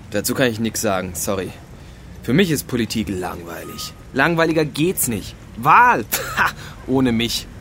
Dazu kann ich nichts sagen, sorry. Für mich ist Politik langweilig. Langweiliger geht's nicht. Wahl! Ha, ohne mich.